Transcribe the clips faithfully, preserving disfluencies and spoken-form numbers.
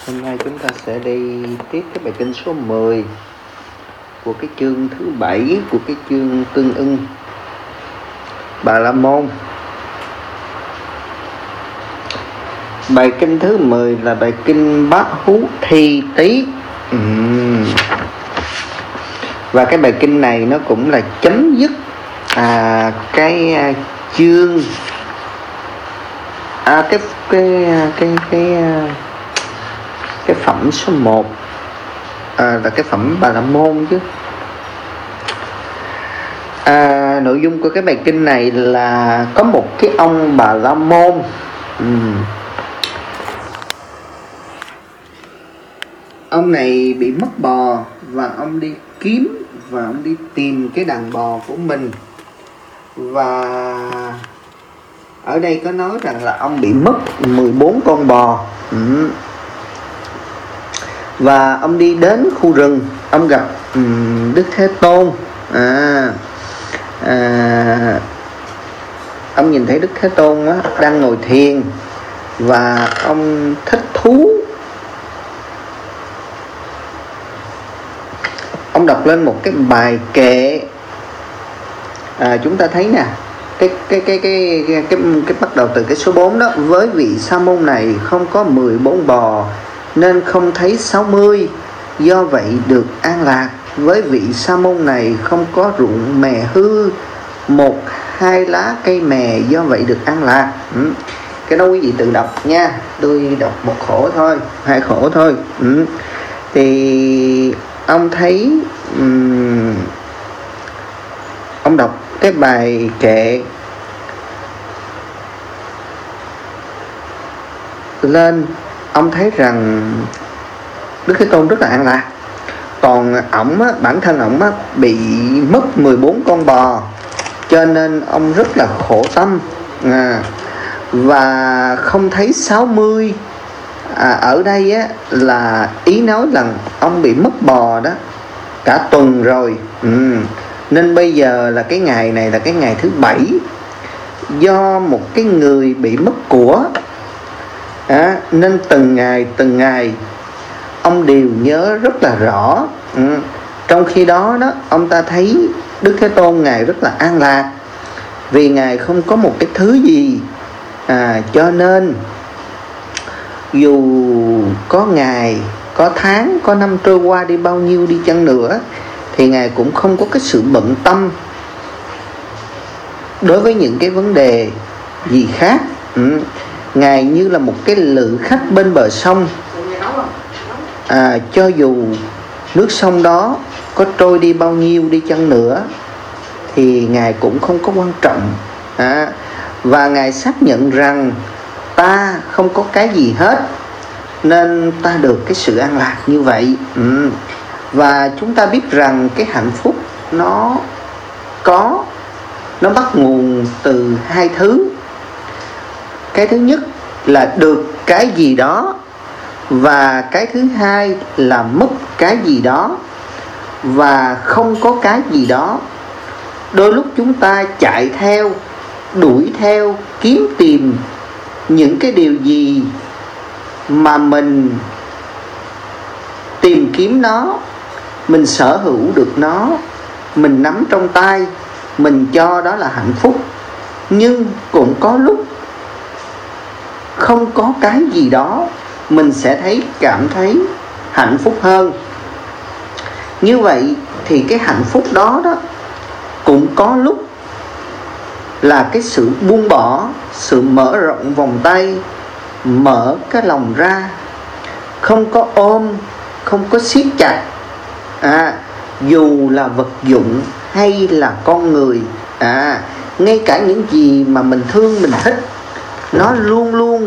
Hôm nay chúng ta sẽ đi tiếp cái bài kinh số mười của cái chương thứ bảy của cái chương Tương Ưng Bà La Môn. Bài kinh thứ mười là bài kinh Bát Hú Thi Tý. uhm. Và cái bài kinh này nó cũng là chấm dứt à, cái à, chương à, cái cái cái cái cái phẩm số một, à, là cái phẩm Bà La Môn chứ. À, nội dung của cái bài kinh này là có một cái ông Bà La Môn. uhm. Ông này bị mất bò và ông đi kiếm và ông đi tìm cái đàn bò của mình. Và ở đây có nói rằng là ông bị mất mười bốn con bò. uhm. Và ông đi đến khu rừng, ông gặp um, Đức Thế Tôn. à, à, Ông nhìn thấy Đức Thế Tôn á, đang ngồi thiền và ông thích thú. Ông đọc lên một cái bài kệ. à, Chúng ta thấy nè, cái cái cái cái cái cái, cái bắt đầu từ cái số bốn đó. Với vị sa môn này không có mười bốn bò nên không thấy sáu mươi, do vậy được an lạc. Với vị sa môn này không có ruộng mè hư, một hai lá cây mè, do vậy được an lạc. ừ. Cái đó quý vị tự đọc nha, tôi đọc một khổ thôi, hai khổ thôi. ừ. Thì ông thấy um, ông đọc cái bài kệ lên, ông thấy rằng Đức Thế Tôn rất là an lạc. Còn ổng á, bản thân ổng á, bị mất mười bốn con bò, cho nên ông rất là khổ tâm. à, Và không thấy sáu mươi. à, Ở đây á, là ý nói rằng ông bị mất bò đó cả tuần rồi. ừ. Nên bây giờ là cái ngày này là cái ngày thứ bảy. Do một cái người bị mất của, à, nên từng ngày từng ngày ông đều nhớ rất là rõ. ừ. Trong khi đó đó, ông ta thấy Đức Thế Tôn Ngài rất là an lạc, vì Ngài không có một cái thứ gì. à, Cho nên dù có ngày, có tháng, có năm trôi qua đi bao nhiêu đi chăng nữa, thì Ngài cũng không có cái sự bận tâm đối với những cái vấn đề gì khác. ừ. Ngài như là một cái lữ khách bên bờ sông. à, Cho dù nước sông đó có trôi đi bao nhiêu đi chăng nữa thì Ngài cũng không có quan trọng. à, Và Ngài xác nhận rằng ta không có cái gì hết, nên ta được cái sự an lạc như vậy. ừ. Và chúng ta biết rằng cái hạnh phúc nó có Nó bắt nguồn từ hai thứ. Cái thứ nhất là được cái gì đó, và cái thứ hai là mất cái gì đó, và không có cái gì đó. Đôi lúc chúng ta chạy theo, đuổi theo, kiếm tìm những cái điều gì mà mình tìm kiếm nó, mình sở hữu được nó, mình nắm trong tay, mình cho đó là hạnh phúc. Nhưng cũng có lúc không có cái gì đó, mình sẽ thấy cảm thấy hạnh phúc hơn. Như vậy thì cái hạnh phúc đó đó cũng có lúc là cái sự buông bỏ, sự mở rộng vòng tay, mở cái lòng ra, không có ôm, không có siết chặt. à, Dù là vật dụng hay là con người, à, ngay cả những gì mà mình thương, mình thích, nó luôn luôn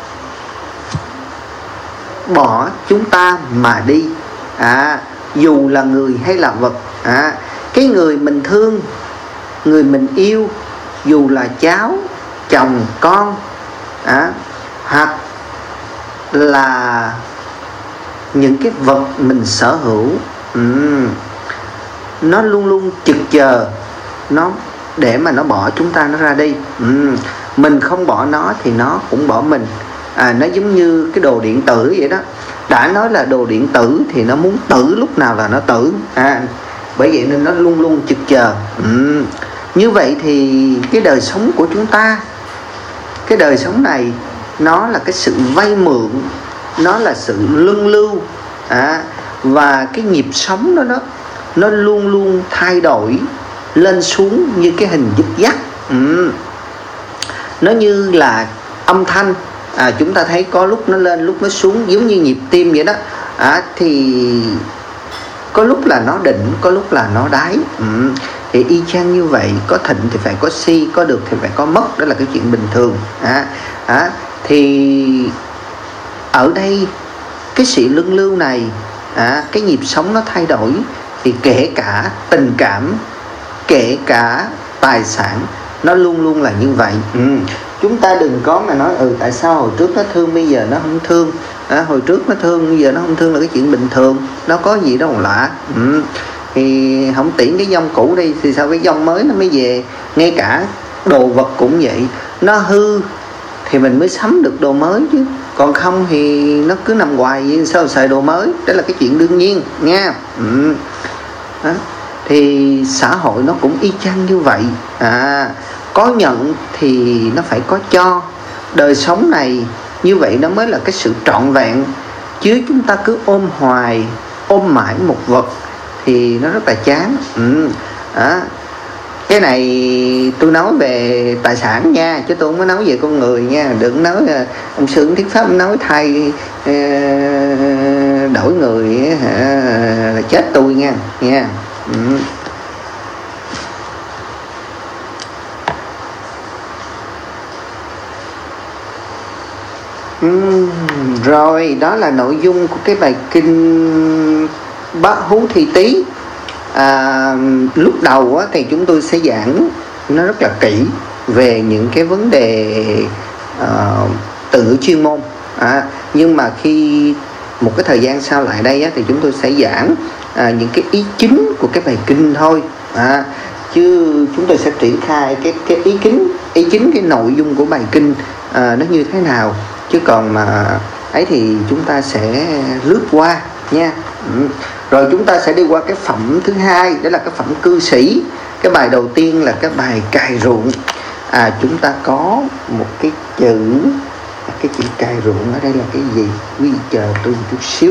bỏ chúng ta mà đi. à, Dù là người hay là vật. à, Cái người mình thương, người mình yêu, dù là cháu, chồng, con, à, hoặc là những cái vật mình sở hữu, uhm, nó luôn luôn chực chờ nó để mà nó bỏ chúng ta nó ra đi. uhm, Mình không bỏ nó thì nó cũng bỏ mình. à, Nó giống như cái đồ điện tử vậy đó. đã nói là đồ điện tử thì nó muốn tử lúc nào là nó tử, à, bởi vậy nên nó luôn luôn trực chờ. ừ. Như vậy thì cái đời sống của chúng ta, cái đời sống này nó là cái sự vay mượn, nó là sự luân lưu, à, và cái nhịp sống đó, đó nó luôn luôn thay đổi lên xuống như cái hình dứt dắt. ừ. Nó như là âm thanh, à, chúng ta thấy có lúc nó lên lúc nó xuống giống như nhịp tim vậy đó, à, thì có lúc là nó đỉnh, có lúc là nó đáy. ừ. Thì y chang như vậy, có thịnh thì phải có si, có được thì phải có mất, đó là cái chuyện bình thường. à, à, thì ở đây cái sự luân lưu này, à, cái nhịp sống nó thay đổi, thì kể cả tình cảm, kể cả tài sản, nó luôn luôn là như vậy. ừ. Chúng ta đừng có mà nói ừ tại sao hồi trước nó thương bây giờ nó không thương, à, hồi trước nó thương bây giờ nó không thương là cái chuyện bình thường, nó có gì đâu lạ. ừ. Thì không tiễn cái dông cũ đi thì sao cái dông mới nó mới về. Ngay cả đồ vật cũng vậy, nó hư thì mình mới sắm được đồ mới chứ, còn không thì nó cứ nằm hoài vậy sao xài đồ mới. Đó là cái chuyện đương nhiên nha. ừ. Đó. Thì xã hội nó cũng y chang như vậy, à, có nhận thì nó phải có cho. Đời sống này như vậy nó mới là cái sự trọn vẹn, chứ chúng ta cứ ôm hoài, ôm mãi một vật thì nó rất là chán. ừ. à, Cái này tôi nói về tài sản nha, chứ tôi không có nói về con người nha. Đừng nói ông sư ông thuyết pháp nói thay đổi người là chết tôi nha nha. ừ. Ừ, rồi đó là nội dung của cái bài kinh Bát Hú Thi Tí. à, Lúc đầu á, thì chúng tôi sẽ giảng nó rất là kỹ về những cái vấn đề uh, từ ngữ chuyên môn, à, nhưng mà khi một cái thời gian sau lại đây á, thì chúng tôi sẽ giảng à, những cái ý chính của cái bài kinh thôi, à, chứ chúng tôi sẽ triển khai cái cái ý chính ý chính cái nội dung của bài kinh à, nó như thế nào, chứ còn mà ấy thì chúng ta sẽ lướt qua nha. ừ. Rồi chúng ta sẽ đi qua cái phẩm thứ hai, đó là cái phẩm cư sĩ. Cái bài đầu tiên là cái bài cày ruộng. À, chúng ta có một cái chữ, cái chữ cày ruộng ở đây là cái gì? Quý vị chờ tôi một chút xíu.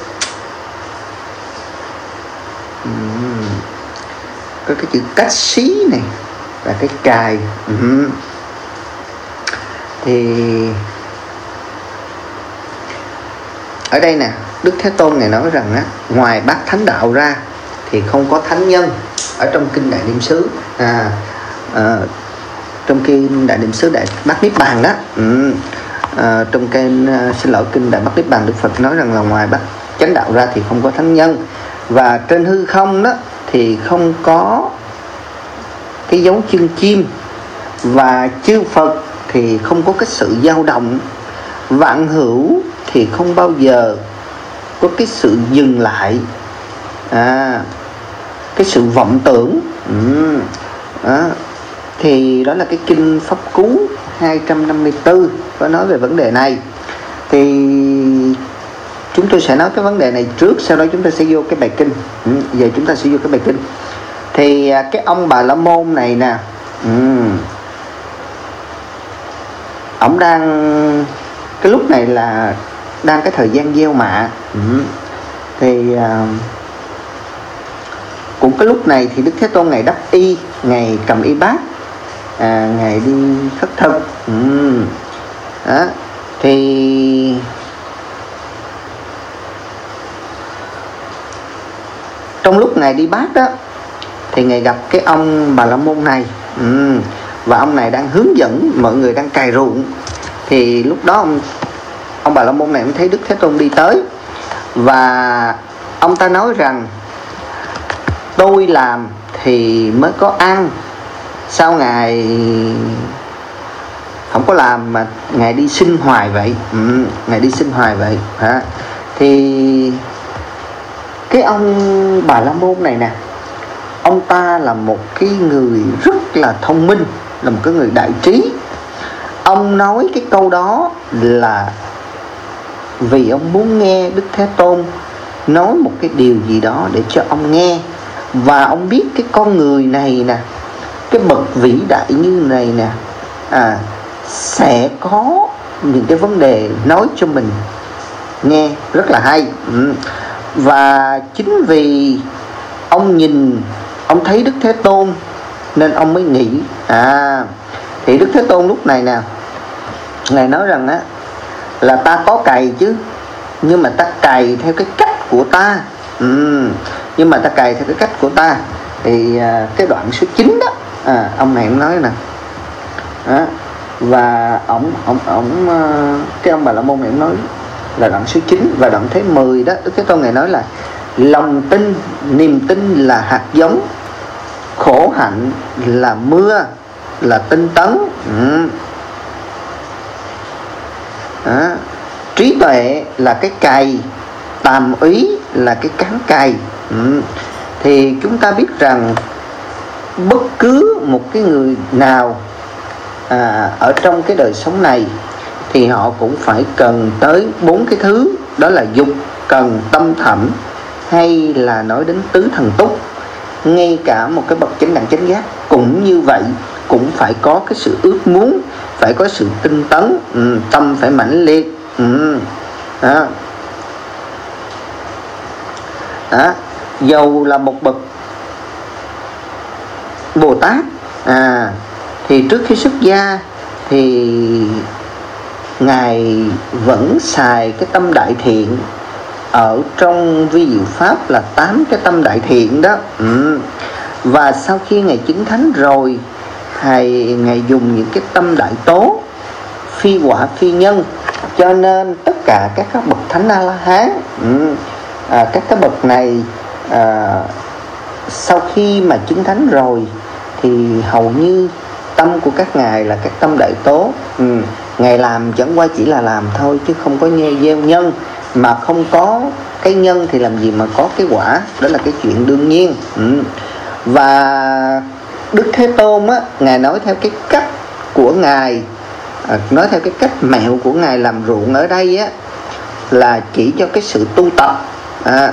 uhm. Có cái chữ cách xí này và cái cài. uhm. Thì ở đây nè, Đức Thế Tôn Ngài nói rằng á, ngoài bát thánh đạo ra thì không có thánh nhân. Ở trong kinh Đại Niệm xứ, à, à, trong kinh Đại Niệm xứ Đại Bát Niết Bàn đó, ừ, à, trong kinh uh, xin lỗi kinh Đại Bát Niết Bàn, Đức Phật nói rằng là ngoài bát chánh đạo ra thì không có thánh nhân. Và trên hư không đó thì không có cái dấu chân chim, và chư Phật thì không có cái sự dao động, vạn hữu thì không bao giờ có cái sự dừng lại, à, cái sự vọng tưởng. ừ. đó. Thì đó là cái kinh Pháp Cú hai trăm năm mươi tư có nói về vấn đề này. Thì chúng tôi sẽ nói cái vấn đề này trước, sau đó chúng ta sẽ vô cái bài kinh. ừ. Giờ chúng ta sẽ vô cái bài kinh. Thì cái ông Bà La Môn này nè, ừ, ổng đang cái lúc này là đang cái thời gian gieo mạ. ừ. Thì uh, cũng cái lúc này thì Đức Thế Tôn Ngài đắp y, Ngài cầm y bát, à, Ngài đi khất thực. ừ. Đó. Thì trong lúc Ngài đi bát đó thì Ngài gặp cái ông Bà La Môn này. ừ. Và ông này đang hướng dẫn mọi người đang cày ruộng. Thì lúc đó ông ông Bà La Môn này cũng thấy Đức Thế Tôn đi tới, và ông ta nói rằng tôi làm thì mới có ăn, sao Ngài không có làm mà Ngài đi xin hoài vậy? ừ, Ngài đi xin hoài vậy hả? Thì cái ông Bà La Môn này nè, ông ta là một cái người rất là thông minh, là một cái người đại trí. Ông nói cái câu đó là vì ông muốn nghe Đức Thế Tôn nói một cái điều gì đó để cho ông nghe. Và ông biết cái con người này nè, cái bậc vĩ đại như này nè, à, sẽ có những cái vấn đề nói cho mình nghe rất là hay. ừ. Và chính vì ông nhìn, ông thấy Đức Thế Tôn nên ông mới nghĩ. À thì Đức Thế Tôn lúc này nè, Ngài nói rằng á là ta có cày chứ, nhưng mà ta cày theo cái cách của ta. ừ. Nhưng mà ta cày theo cái cách của ta. Thì à, cái đoạn số chín đó, à, ông này cũng nói nè. Đó. Và ông ông ông cái ông Bà La Môn này cũng nói là đoạn số chín. Và đoạn thứ mười đó, Đức Thế Tôn Ngài nói là lòng tin, niềm tin là hạt giống, khổ hạnh là mưa, là tinh tấn. ừ. Đó. Trí tuệ là cái cày, tàm úy là cái cán cày. ừ. Thì chúng ta biết rằng bất cứ một cái người nào à, ở trong cái đời sống này thì họ cũng phải cần tới bốn cái thứ. Đó là dục, cần, tâm thẩm, hay là nói đến tứ thần túc. Ngay cả một cái bậc chánh đẳng chánh giác cũng như vậy, cũng phải có cái sự ước muốn, phải có sự tinh tấn, ừ, tâm phải mãnh liệt. ừ. Đó. Đó. Dầu là một bậc Bồ Tát, à, thì trước khi xuất gia thì Ngài vẫn xài cái tâm đại thiện. Ở trong vi diệu pháp là tám cái tâm đại thiện đó. ừ. Và sau khi Ngài chứng thánh rồi, Ngài, Ngài dùng những cái tâm đại tố, phi quả phi nhân. Cho nên tất cả các các bậc thánh A-la-hán, ừ, à, các cái bậc này à, sau khi mà chứng thánh rồi thì hầu như tâm của các ngài là các tâm đại tố. ừ. Ngài làm chẳng qua chỉ là làm thôi, chứ không có gieo nhân. Mà không có cái nhân thì làm gì mà có cái quả. Đó là cái chuyện đương nhiên. ừ. Và Đức Thế Tôn á, Ngài nói theo cái cách của Ngài, à, nói theo cái cách mẹo của Ngài làm ruộng ở đây á, là chỉ cho cái sự tu tập. à,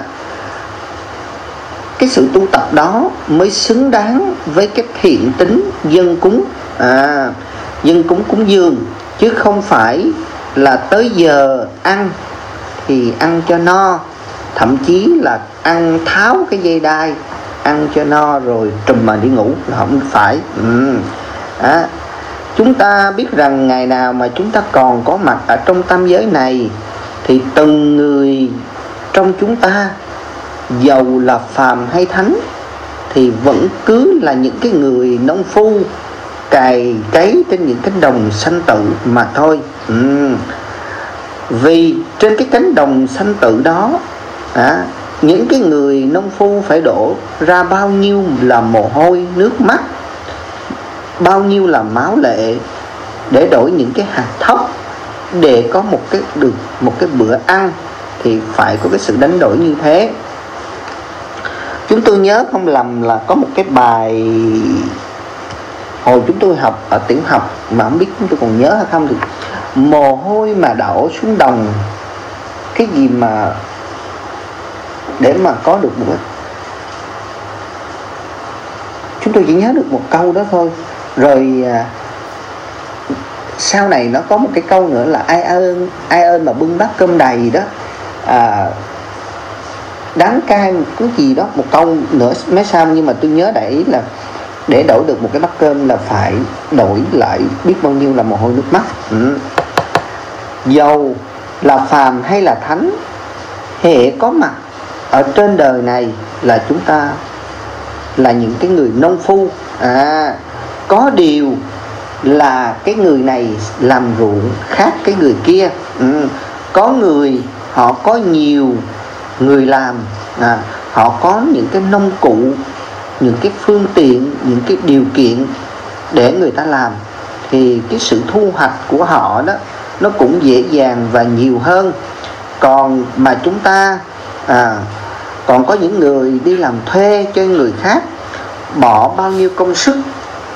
Cái sự tu tập đó mới xứng đáng với cái thiện tính dân cúng. à, Dân cúng cúng dường, chứ không phải là tới giờ ăn thì ăn cho no, thậm chí là ăn tháo cái dây đai, ăn cho no rồi trùm mà đi ngủ là không phải. ừ. à, Chúng ta biết rằng ngày nào mà chúng ta còn có mặt ở trong tam giới này thì từng người trong chúng ta, dầu là phàm hay thánh, thì vẫn cứ là những cái người nông phu cày cấy trên những cánh đồng sanh tử mà thôi. ừ. Vì trên cái cánh đồng sanh tử đó, à, những cái người nông phu phải đổ ra bao nhiêu là mồ hôi nước mắt, bao nhiêu là máu lệ để đổi những cái hạt thóc, để có một cái được một cái bữa ăn. Thì phải có cái sự đánh đổi như thế. Chúng tôi nhớ không lầm là có một cái bài hồi chúng tôi học ở tiểu học, mà không biết chúng tôi còn nhớ hay không, thì mồ hôi mà đổ xuống đồng, cái gì mà để mà có được một cái, chúng tôi chỉ nhớ được một câu đó thôi. Rồi à, sau này nó có một cái câu nữa là ai ơn ai ơn mà bưng bát cơm đầy đó, à, đáng cay cái gì đó, một câu nữa mấy sau. Nhưng mà tôi nhớ để ý là để đổi được một cái bát cơm là phải đổi lại biết bao nhiêu là mồ hôi nước mắt. ừ. Dầu là phàm hay là thánh, hệ có mặt ở trên đời này là chúng ta là những cái người nông phu. à, Có điều là cái người này làm ruộng khác cái người kia. ừ. Có người họ có nhiều người làm, à, họ có những cái nông cụ, những cái phương tiện, những cái điều kiện để người ta làm, thì cái sự thu hoạch của họ đó nó cũng dễ dàng và nhiều hơn. Còn mà chúng ta à, còn có những người đi làm thuê cho người khác, bỏ bao nhiêu công sức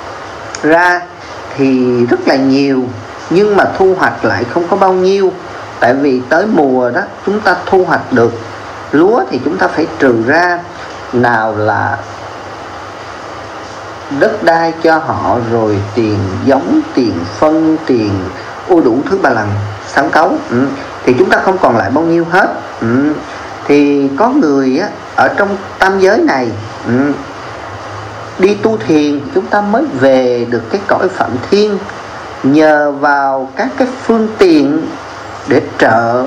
ra thì rất là nhiều, nhưng mà thu hoạch lại không có bao nhiêu. Tại vì tới mùa đó chúng ta thu hoạch được lúa thì chúng ta phải trừ ra, nào là đất đai cho họ, rồi tiền giống, tiền phân, tiền ua đủ thứ ba lần sắn cấu, ừ. thì chúng ta không còn lại bao nhiêu hết. ừ. Thì có người á, ở trong tam giới này ừ, đi tu thiền, chúng ta mới về được cái cõi Phạm Thiên, nhờ vào các cái phương tiện để trợ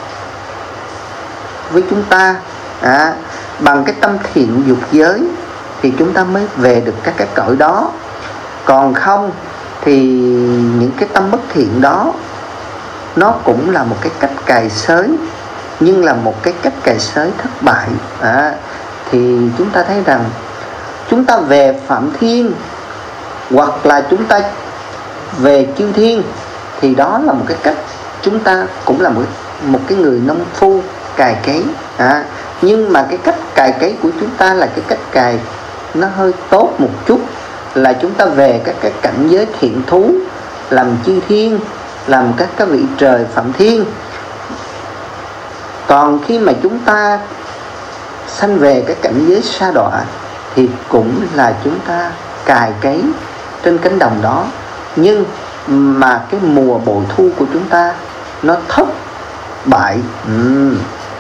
với chúng ta, à, bằng cái tâm thiện dục giới thì chúng ta mới về được các cái cõi đó. Còn không thì những cái tâm bất thiện đó nó cũng là một cái cách cài xới, nhưng là một cái cách cài xới thất bại. à, Thì chúng ta thấy rằng chúng ta về Phạm Thiên hoặc là chúng ta về chư thiên, thì đó là một cái cách chúng ta cũng là một, một cái người nông phu cài cấy. à, Nhưng mà cái cách cài cấy của chúng ta là cái cách cài nó hơi tốt một chút, là chúng ta về các cái cảnh giới thiện thú, làm chư thiên, làm các cái vị trời Phạm Thiên. Còn khi mà chúng ta sanh về cái cảnh giới sa đọa thì cũng là chúng ta cài cấy trên cánh đồng đó, nhưng mà cái mùa bội thu của chúng ta nó thất bại, ừ.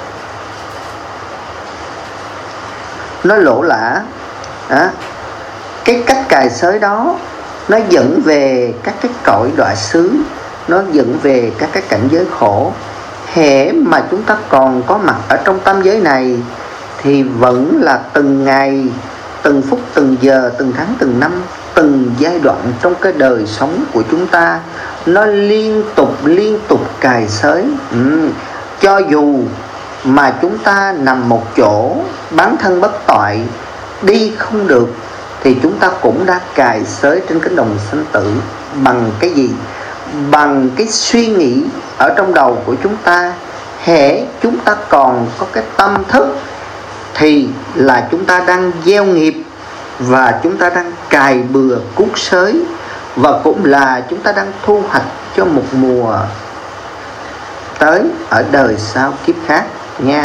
nó lỗ lã. à, Cái cách cài xới đó nó dẫn về các cái cõi đọa xứ, nó dẫn về các cái cảnh giới khổ. Hễ mà chúng ta còn có mặt ở trong tam giới này thì vẫn là từng ngày, từng phút, từng giờ, từng tháng, từng năm, từng giai đoạn trong cái đời sống của chúng ta, nó liên tục liên tục cài xới. ừ. Cho dù mà chúng ta nằm một chỗ, bán thân bất toại, đi không được, thì chúng ta cũng đã cài xới trên cánh đồng sinh tử. Bằng cái gì? Bằng cái suy nghĩ ở trong đầu của chúng ta. Hễ chúng ta còn có cái tâm thức thì là chúng ta đang gieo nghiệp, và chúng ta đang cài bừa cuốc xới, và cũng là chúng ta đang thu hoạch cho một mùa tới ở đời sau kiếp khác nha.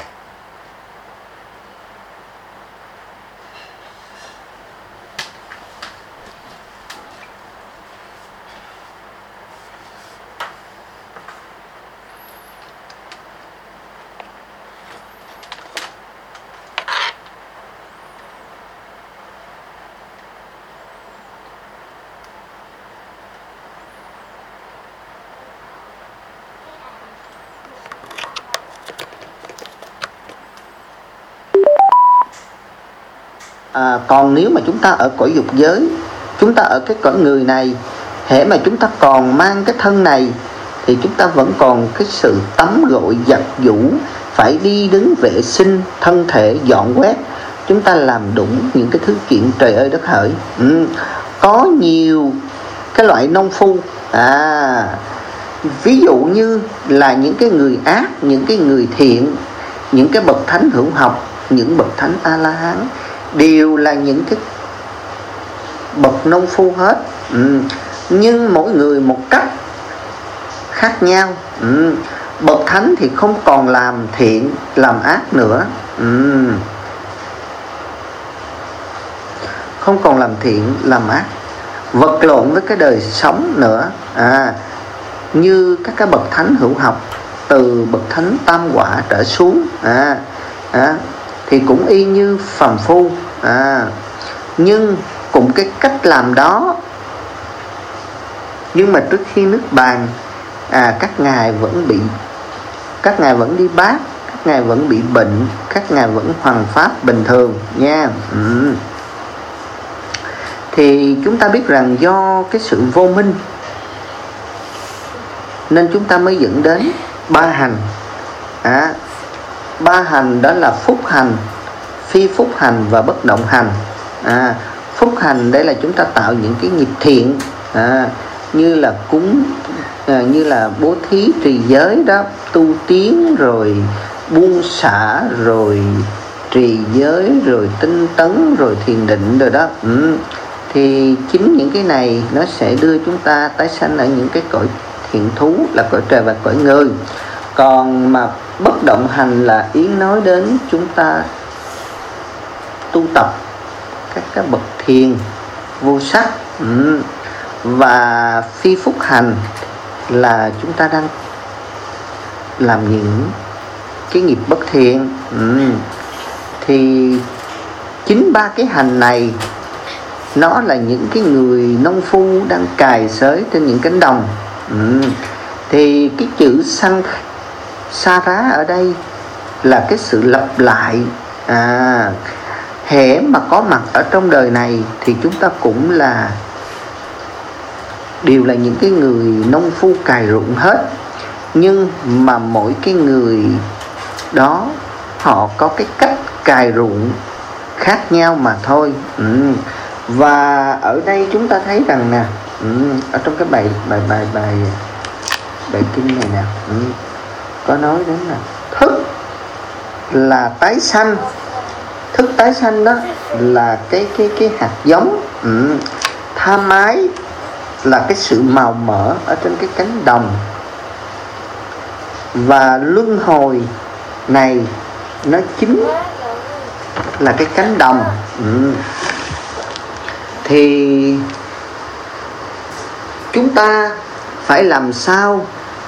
À, còn nếu mà chúng ta ở cõi dục giới, chúng ta ở cái cõi người này, hễ mà chúng ta còn mang cái thân này thì chúng ta vẫn còn cái sự tắm gội giặt giũ, phải đi đứng vệ sinh thân thể, dọn quét. Chúng ta làm đúng những cái thứ kiện trời ơi đất hỡi. ừ. Có nhiều cái loại nông phu, à, ví dụ như là những cái người ác, những cái người thiện, những cái bậc thánh hữu học, những bậc thánh A-la-hán, đều là những cái bậc nông phu hết. ừ. Nhưng mỗi người một cách khác nhau. ừ. Bậc thánh thì không còn làm thiện làm ác nữa, ừ. không còn làm thiện làm ác, vật lộn với cái đời sống nữa. à, Như các cái bậc thánh hữu học, từ bậc thánh tam quả trở xuống, à, à, thì cũng y như phàm phu. à, Nhưng cũng cái cách làm đó, nhưng mà trước khi nước bàn, à, các ngài vẫn bị các ngài vẫn đi bát, các ngài vẫn bị bệnh, các ngài vẫn hoằng pháp bình thường nha. ừ. Thì chúng ta biết rằng do cái sự vô minh nên chúng ta mới dẫn đến ba hành. à, Ba hành đó là phúc hành, phi phúc hành và bất động hành. à, Phúc hành đây là chúng ta tạo những cái nghiệp thiện, à, như là cúng, à, như là bố thí trì giới đó, tu tiến, rồi buông xả, rồi trì giới, rồi tinh tấn, rồi thiền định rồi đó. ừ. Thì chính những cái này nó sẽ đưa chúng ta tái sanh ở những cái cõi thiện thú, là cõi trời và cõi người. Còn mà bất động hành là Yến nói đến chúng ta tu tập các cái bậc thiền vô sắc. ừ. Và phi phúc hành là chúng ta đang làm những cái nghiệp bất thiện. ừ. Thì chính ba cái hành này nó là những cái người nông phu đang cày xới trên những cánh đồng. ừ. Thì cái chữ sanh sa rá ở đây là cái sự lặp lại. à, Hễ mà có mặt ở trong đời này thì chúng ta cũng là đều là những cái người nông phu cày ruộng hết. Nhưng mà mỗi cái người đó họ có cái cách cày ruộng khác nhau mà thôi. ừ. Và ở đây chúng ta thấy rằng nè, ừ, ở trong cái bài bài bài bài bài kinh này nè, ừ, có nói đến là thức là tái sanh. Thức tái sanh đó là cái cái cái hạt giống. ừ. Tham ái là cái sự màu mỡ ở trên cái cánh đồng. Và luân hồi này nó chính là cái cánh đồng. ừ. Thì chúng ta phải làm sao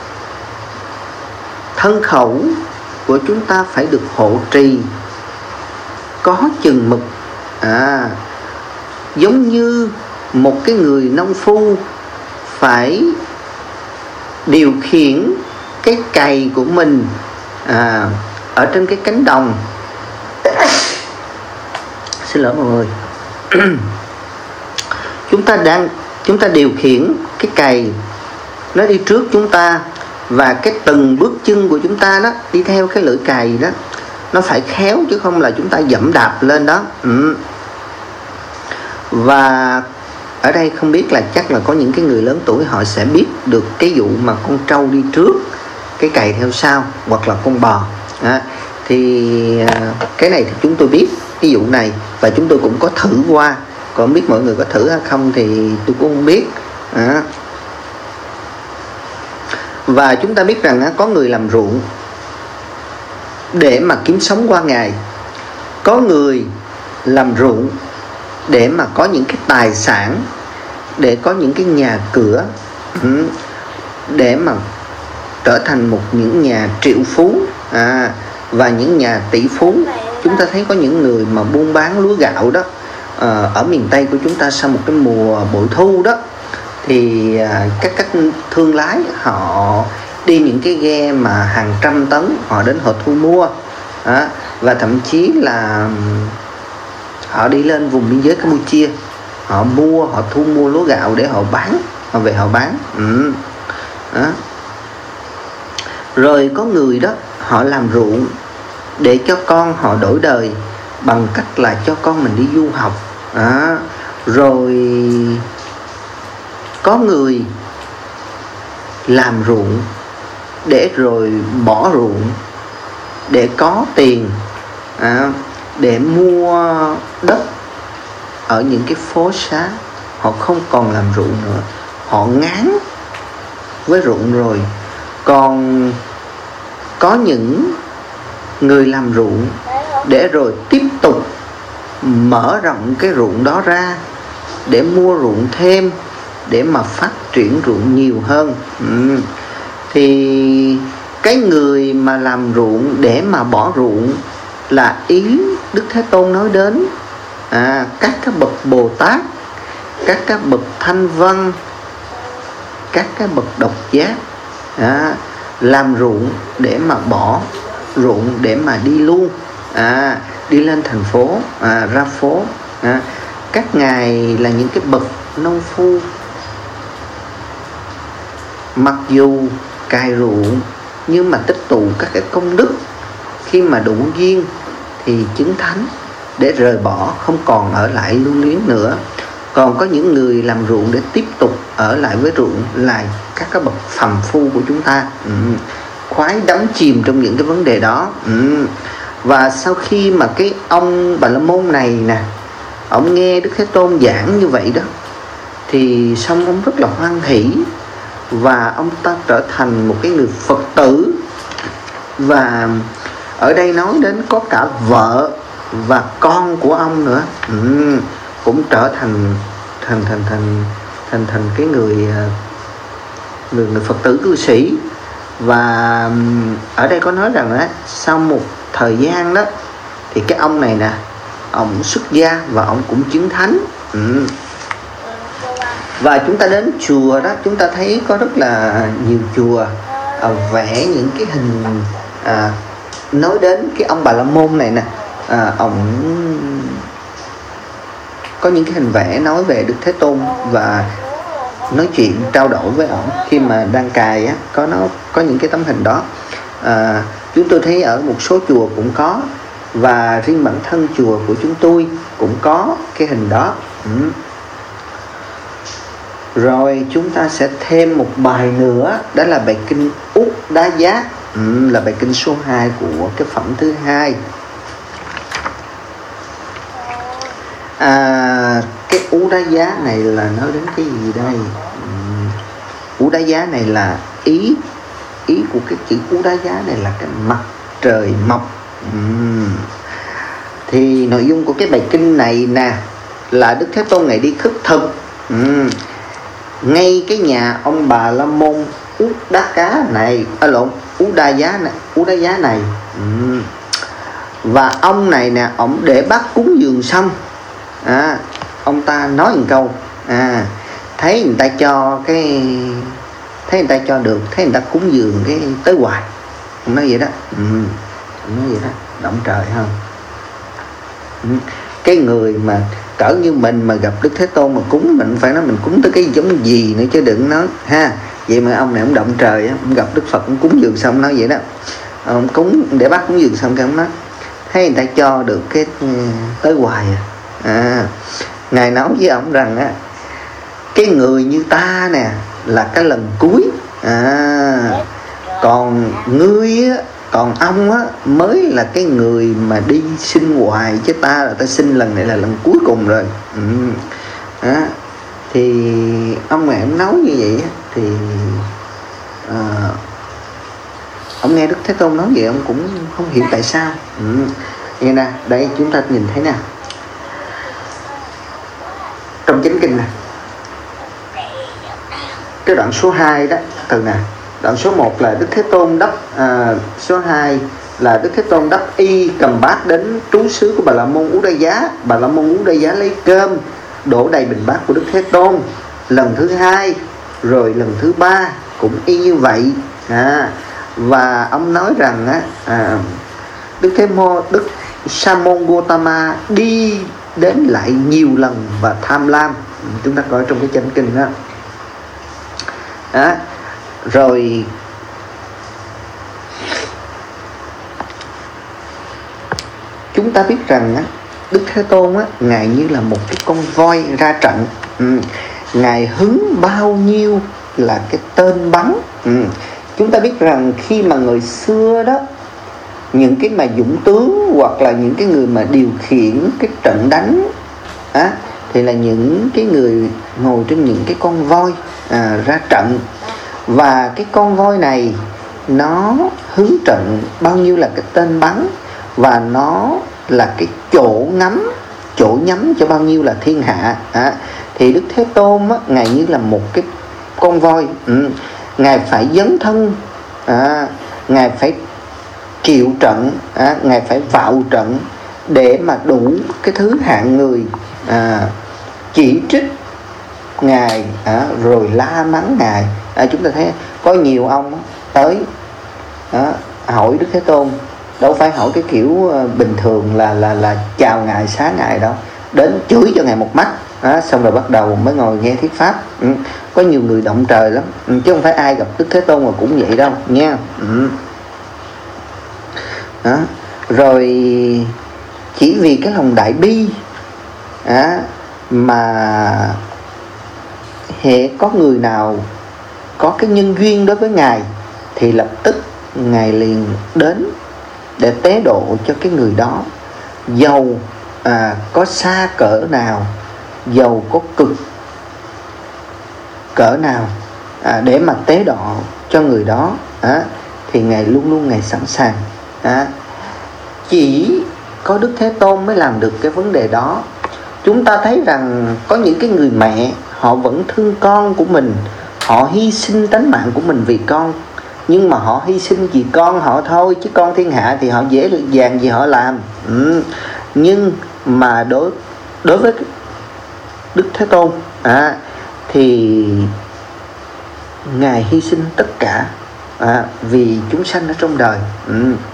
thân khẩu của chúng ta phải được hộ trì có chừng mực. à, Giống như một cái người nông phu phải điều khiển cái cày của mình à, ở trên cái cánh đồng. Xin lỗi mọi người. Chúng ta đang chúng ta điều khiển cái cày nó đi trước chúng ta, và cái từng bước chân của chúng ta đó đi theo cái lưỡi cày đó nó phải khéo, chứ không là chúng ta dẫm đạp lên đó. ừ. Và ở đây không biết là chắc là có những cái người lớn tuổi họ sẽ biết được cái vụ mà con trâu đi trước, cái cày theo sau, hoặc là con bò. à, Thì cái này thì chúng tôi biết cái vụ này, và chúng tôi cũng có thử qua. Còn không biết mọi người có thử hay không thì tôi cũng không biết. à. Và chúng ta biết rằng có người làm ruộng để mà kiếm sống qua ngày, có người làm ruộng để mà có những cái tài sản, để có những cái nhà cửa, để mà trở thành một những nhà triệu phú à, và những nhà tỷ phú. Chúng ta thấy có những người mà buôn bán lúa gạo đó, à, ở miền Tây của chúng ta sau một cái mùa bội thu đó, thì à, các các thương lái họ đi những cái ghe mà hàng trăm tấn, họ đến họ thu mua. à, Và thậm chí là họ đi lên vùng biên giới Campuchia, họ mua, họ thu mua lúa gạo để họ bán, họ về họ bán. ừ. đó. Rồi có người đó họ làm ruộng để cho con họ đổi đời bằng cách là cho con mình đi du học. à. Rồi có người làm ruộng để rồi bỏ ruộng để có tiền, à, để mua đất ở những cái phố xá. Họ không còn làm ruộng nữa, họ ngán với ruộng rồi. Còn có những người làm ruộng để rồi tiếp tục mở rộng cái ruộng đó ra, để mua ruộng thêm, để mà phát triển ruộng nhiều hơn. ừ. Thì cái người mà làm ruộng để mà bỏ ruộng là ý Đức Thế Tôn nói đến à, các cái bậc Bồ Tát, các cái bậc Thanh Văn, các cái bậc độc giác, à, làm ruộng để mà bỏ ruộng, để mà đi luôn, à, đi lên thành phố, à, ra phố. à, Các ngài là những cái bậc nông phu, mặc dù cày ruộng nhưng mà tích tụ các cái công đức, khi mà đủ duyên thì chứng thánh, để rời bỏ, không còn ở lại lưu luyến nữa. Còn có những người làm ruộng để tiếp tục ở lại với ruộng là các cái bậc phàm phu của chúng ta, ừ. khoái đắm chìm trong những cái vấn đề đó. ừ. Và sau khi mà cái ông Bà La Môn này nè, ông nghe Đức Thế Tôn giảng như vậy đó, thì xong ông rất là hoan hỷ, và ông ta trở thành một cái người Phật tử Và ở đây nói đến có cả vợ và con của ông nữa, ừ, cũng trở thành thành thành thành thành thành cái người người người Phật tử cư sĩ. Và ở đây có nói rằng á, sau một thời gian đó thì cái ông này nè, ông xuất gia và ông cũng chứng thánh. ừ. Và chúng ta đến chùa đó, chúng ta thấy có rất là nhiều chùa à, vẽ những cái hình à, nói đến cái ông Bà La Môn này nè. à, ông có những cái hình vẽ nói về Đức Thế Tôn và nói chuyện trao đổi với ông khi mà đang cài á, có nó có những cái tấm hình đó. à, chúng tôi thấy ở một số chùa cũng có, và riêng bản thân chùa của chúng tôi cũng có cái hình đó. ừ. Rồi chúng ta sẽ thêm một bài nữa, đó là bài kinh Út Đá Giá, ừ, là bài kinh số hai của cái phẩm thứ hai. À, cái Ú Đá Giá này là nói đến cái gì đây? ừ. Ú Đá Giá này là ý ý của cái chữ Ú Đá Giá này là cái mặt trời mọc. ừ. Thì nội dung của cái bài kinh này nè là Đức Thế Tôn này đi khất thực. ừ. Ngay cái nhà ông Bà La Môn Út Đá Cá này, à lộn, Ú Đá Giá này, Ú Đá Giá này. ừ. Và ông này nè, ông để bát cúng dường xong, à, ông ta nói một câu, à, thấy người ta cho cái, thấy người ta cho được, thấy người ta cúng dường cái tới hoài. Ông nói vậy đó. ừ. Ông nói vậy đó, động trời không? ừ. Cái người mà cỡ như mình mà gặp Đức Thế Tôn mà cúng, mình phải nói mình cúng tới cái giống gì nữa chứ đừng nói ha. Vậy mà ông này ông động trời á, ông gặp Đức Phật ông cúng dường xong nói vậy đó. Ông cúng để bắt cúng dường xong cái ông nói thấy người ta cho được cái tới hoài à. à Ngài nói với ông rằng á, cái người như ta nè là cái lần cuối, à còn ngươi á, còn ông á mới là cái người mà đi sinh hoài, chứ ta là ta sinh lần này là lần cuối cùng rồi. ừ. à, thì ông này ông nói như vậy á, thì à, ông nghe Đức Thế Tôn nói vậy ông cũng không hiểu tại sao. ừ. Nghe nè, đây chúng ta nhìn thấy nè, trong chánh kinh nè, cái đoạn số hai đó, từ nè, đoạn số một là Đức Thế Tôn đắp, à, số hai là Đức Thế Tôn đắp y cầm bát đến trú xứ của Bà La Môn Ú Đá Giá. Bà La Môn Ú Đá Giá lấy cơm đổ đầy bình bát của Đức Thế Tôn. Lần thứ hai, rồi lần thứ ba cũng y như vậy. à, Và ông nói rằng á, à, Đức Thế Mô, Đức Sa Môn Gotama đi đến lại nhiều lần và tham lam. Chúng ta coi trong cái chánh kinh đó. đó. Rồi chúng ta biết rằng á, Đức Thế Tôn á, Ngài như là một cái con voi ra trận. ừ. Ngài hứng bao nhiêu là cái tên bắn. ừ. Chúng ta biết rằng khi mà người xưa đó, những cái mà dũng tướng hoặc là những cái người mà điều khiển cái trận đánh á, thì là những cái người ngồi trên những cái con voi à, ra trận. Và cái con voi này nó hứng trận bao nhiêu là cái tên bắn, và nó là cái chỗ ngắm, chỗ nhắm cho bao nhiêu là thiên hạ. à, Thì Đức Thế Tôn á, Ngài như là một cái con voi. ừ. Ngài phải dấn thân, à, Ngài phải chịu trận, à, Ngài phải vào trận để mà đủ cái thứ hạng người à, chỉ trích Ngài, à, rồi la mắng Ngài. à, Chúng ta thấy có nhiều ông tới à, hỏi Đức Thế Tôn, đâu phải hỏi cái kiểu bình thường là là là chào Ngài, xá Ngài đâu, đến chửi cho Ngài một mắt, à, xong rồi bắt đầu mới ngồi nghe thuyết pháp. ừ. Có nhiều người động trời lắm, ừ, chứ không phải ai gặp Đức Thế Tôn mà cũng vậy đâu nha. ừ. Đó. Rồi chỉ vì cái lòng đại bi à, mà hệ có người nào có cái nhân duyên đối với Ngài thì lập tức Ngài liền đến để tế độ cho cái người đó, dầu à, có xa cỡ nào, dầu có cực cỡ nào, à, để mà tế độ cho người đó. à, thì Ngài luôn luôn Ngài sẵn sàng. à, Chỉ có Đức Thế Tôn mới làm được cái vấn đề đó. Chúng ta thấy rằng có những cái người mẹ, họ vẫn thương con của mình, họ hy sinh tánh mạng của mình vì con, nhưng mà họ hy sinh vì con họ thôi, chứ con thiên hạ thì họ dễ dàng gì họ làm. ừ. Nhưng mà đối đối với Đức Thế Tôn à, thì Ngài hy sinh tất cả à, vì chúng sanh ở trong đời. ừ.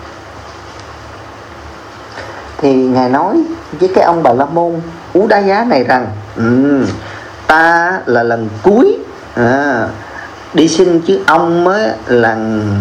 Thì Ngài nói với cái ông Bà La Môn Ú Đá Giá này rằng ừ, ta là lần cuối à, đi xin, chứ ông mới là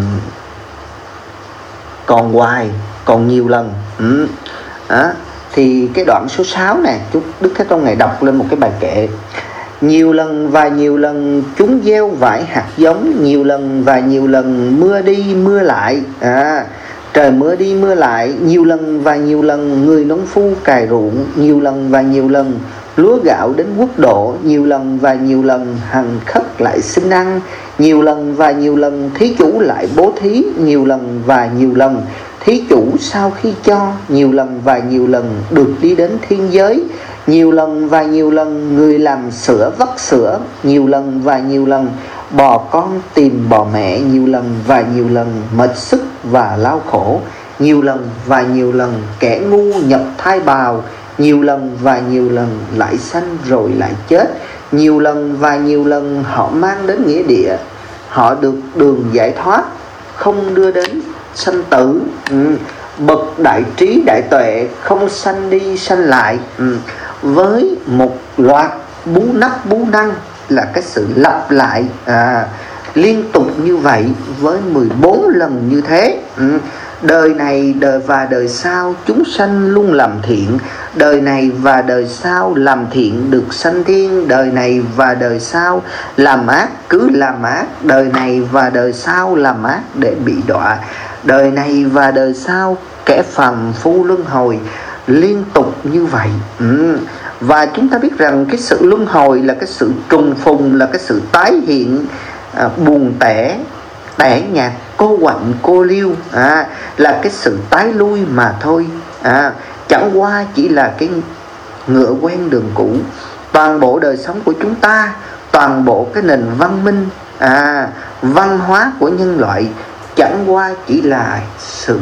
còn hoài, còn nhiều lần. ừ. à, Thì cái đoạn số sáu này, Đức Thế Tôn Ngài đọc lên một cái bài kệ: nhiều lần và nhiều lần chúng gieo vải hạt giống, nhiều lần và nhiều lần mưa đi mưa lại. à, Trời mưa đi mưa lại, nhiều lần và nhiều lần người nông phu cày ruộng, nhiều lần và nhiều lần lúa gạo đến quốc độ, nhiều lần và nhiều lần hằng khất lại xin ăn, nhiều lần và nhiều lần thí chủ lại bố thí, nhiều lần và nhiều lần thí chủ sau khi cho, nhiều lần và nhiều lần được đi đến thiên giới, nhiều lần và nhiều lần người làm sữa vắt sữa, nhiều lần và nhiều lần bò con tìm bò mẹ, nhiều lần và nhiều lần mệt sức và lao khổ, nhiều lần và nhiều lần kẻ ngu nhập thai bào, nhiều lần và nhiều lần lại sanh rồi lại chết, nhiều lần và nhiều lần họ mang đến nghĩa địa, họ được đường giải thoát, không đưa đến sanh tử. ừ. Bậc đại trí đại tuệ, không sanh đi sanh lại. ừ. Với một loạt bú nắp bú năng, là cái sự lặp lại à, liên tục như vậy, với mười bốn lần như thế. ừ. Đời này đời và đời sau chúng sanh luôn làm thiện, đời này và đời sau làm thiện được sanh thiên, đời này và đời sau làm ác cứ làm ác, đời này và đời sau làm ác để bị đọa, đời này và đời sau kẻ phàm phu luân hồi, liên tục như vậy. ừ. Và chúng ta biết rằng cái sự luân hồi là cái sự trùng phùng, là cái sự tái hiện à, buồn tẻ, tẻ nhạt, cô quạnh, cô liêu, à, là cái sự tái lui mà thôi. à, Chẳng qua chỉ là cái ngựa quen đường cũ. Toàn bộ đời sống của chúng ta, toàn bộ cái nền văn minh, à, văn hóa của nhân loại chẳng qua chỉ là sự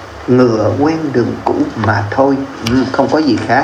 ngựa quen đường cũ mà thôi. ừ, Không có gì khác.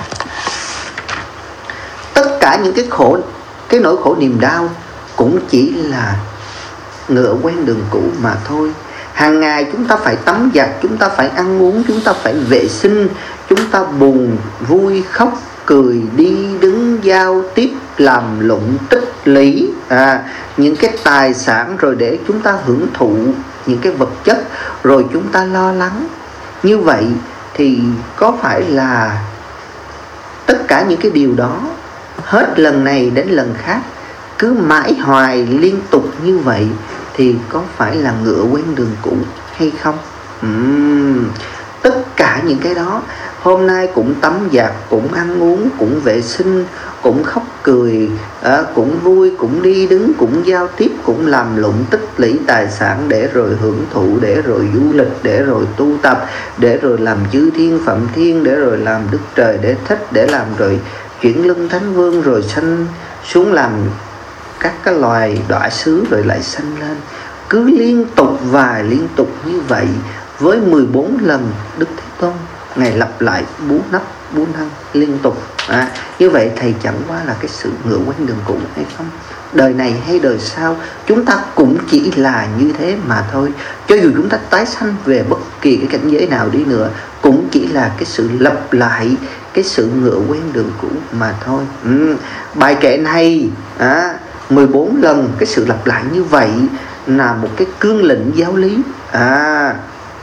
Tất cả những cái khổ, cái nỗi khổ niềm đau cũng chỉ là ngựa quen đường cũ mà thôi. Hàng ngày chúng ta phải tắm giặt, chúng ta phải ăn uống, chúng ta phải vệ sinh, chúng ta buồn, vui, khóc, cười, đi, đứng, giao tiếp, làm lụng, tích lũy à, những cái tài sản, rồi để chúng ta hưởng thụ những cái vật chất, rồi chúng ta lo lắng. Như vậy thì có phải là tất cả những cái điều đó hết lần này đến lần khác, cứ mãi hoài liên tục như vậy, thì có phải là ngựa quen đường cũ hay không? uhm, Tất cả những cái đó, hôm nay cũng tắm giặt, cũng ăn uống, cũng vệ sinh, cũng khóc cười, à, cũng vui, cũng đi đứng, cũng giao tiếp, cũng làm lụng, tích lũy tài sản để rồi hưởng thụ, để rồi du lịch, để rồi tu tập, để rồi làm chư thiên phạm thiên, để rồi làm đức trời để thích, để làm rồi chuyển lưng thánh vương, rồi sanh xuống làm các cái loài đọa xứ, rồi lại sanh lên. Cứ liên tục và liên tục như vậy, với mười bốn lần Đức Thế Tôn Ngài lặp lại bú nắp bú năng liên tục. à, Như vậy thầy chẳng qua là cái sự ngựa quen đường cũ hay không? Đời này hay đời sau chúng ta cũng chỉ là như thế mà thôi. Cho dù chúng ta tái sanh về bất kỳ cái cảnh giới nào đi nữa, cũng chỉ là cái sự lặp lại cái sự ngựa quen đường cũ mà thôi. ừ. Bài kệ này à, mười bốn lần cái sự lặp lại như vậy là một cái cương lĩnh giáo lý. à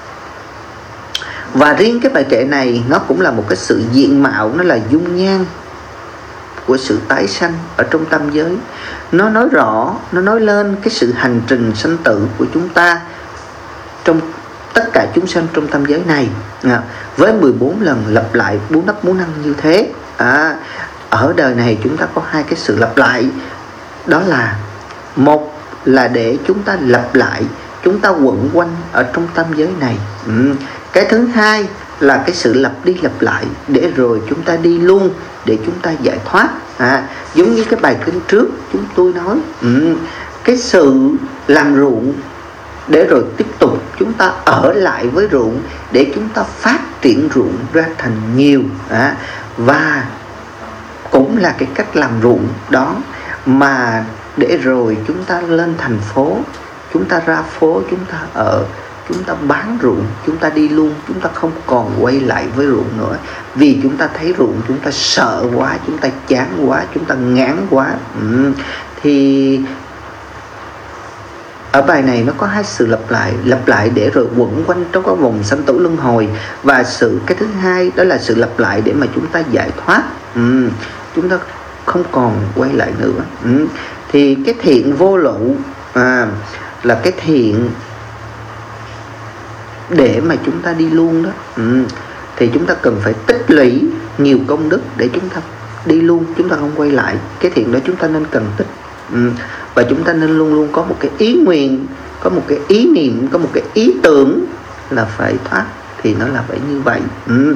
Và riêng cái bài kệ này nó cũng là một cái sự diện mạo, nó là dung nhan của sự tái sanh ở trong tam giới. Nó nói rõ, nó nói lên cái sự hành trình sanh tử của chúng ta, trong tất cả chúng sanh trong tam giới này, à, với mười bốn lần lặp lại bú nắp bú năng như thế. à, Ở đời này chúng ta có hai cái sự lặp lại. Đó là một là để chúng ta lặp lại chúng ta quẩn quanh ở trong tam giới này. ừ. Cái thứ hai là cái sự lặp đi lặp lại, để rồi chúng ta đi luôn, để chúng ta giải thoát. à, Giống như cái bài kinh trước chúng tôi nói, ừ. cái sự làm ruộng, để rồi tiếp tục chúng ta ở lại với ruộng, để chúng ta phát triển ruộng ra thành nhiều. à, Và cũng là cái cách làm ruộng đó mà để rồi chúng ta lên thành phố, chúng ta ra phố, chúng ta ở, chúng ta bán ruộng, chúng ta đi luôn, chúng ta không còn quay lại với ruộng nữa. Vì chúng ta thấy ruộng, chúng ta sợ quá, chúng ta chán quá, chúng ta ngán quá. ừ. Thì ở bài này nó có hai sự lặp lại, lặp lại để rồi quẩn quanh trong cái vòng sanh tử luân hồi. Và sự cái thứ hai đó là sự lặp lại để mà chúng ta giải thoát. ừ. Chúng ta không còn quay lại nữa. ừ. Thì cái thiện vô lậu à, là cái thiện để mà chúng ta đi luôn đó. ừ. Thì chúng ta cần phải tích lũy nhiều công đức để chúng ta đi luôn, chúng ta không quay lại. Cái thiện đó chúng ta nên cần tích. ừ. Và chúng ta nên luôn luôn có một cái ý nguyện, có một cái ý niệm, có một cái ý tưởng là phải thoát. Thì nó là phải như vậy. ừ.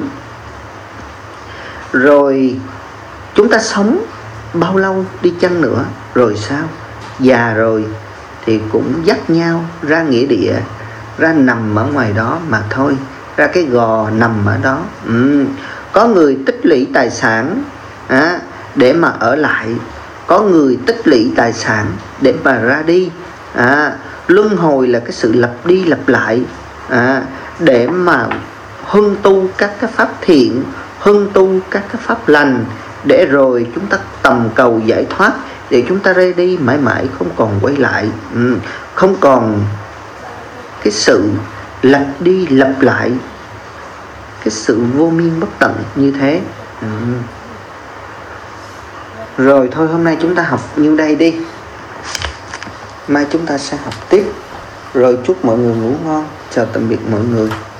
Rồi chúng ta sống bao lâu đi chăng nữa, rồi sao? Già rồi thì cũng dắt nhau ra nghĩa địa, ra nằm ở ngoài đó mà thôi, ra cái gò nằm ở đó. ừ. Có người tích lũy tài sản à, để mà ở lại, có người tích lũy tài sản để mà ra đi. à, Luân hồi là cái sự lặp đi lặp lại à, để mà huân tu các cái pháp thiện, huân tu các cái pháp lành, để rồi chúng ta tầm cầu giải thoát, để chúng ta ra đi mãi mãi không còn quay lại. ừ. Không còn cái sự lặp đi lặp lại, cái sự vô miên bất tận như thế. ừ. Rồi thôi, hôm nay chúng ta học như đây đi, mai chúng ta sẽ học tiếp. Rồi chúc mọi người ngủ ngon. Chào tạm biệt mọi người.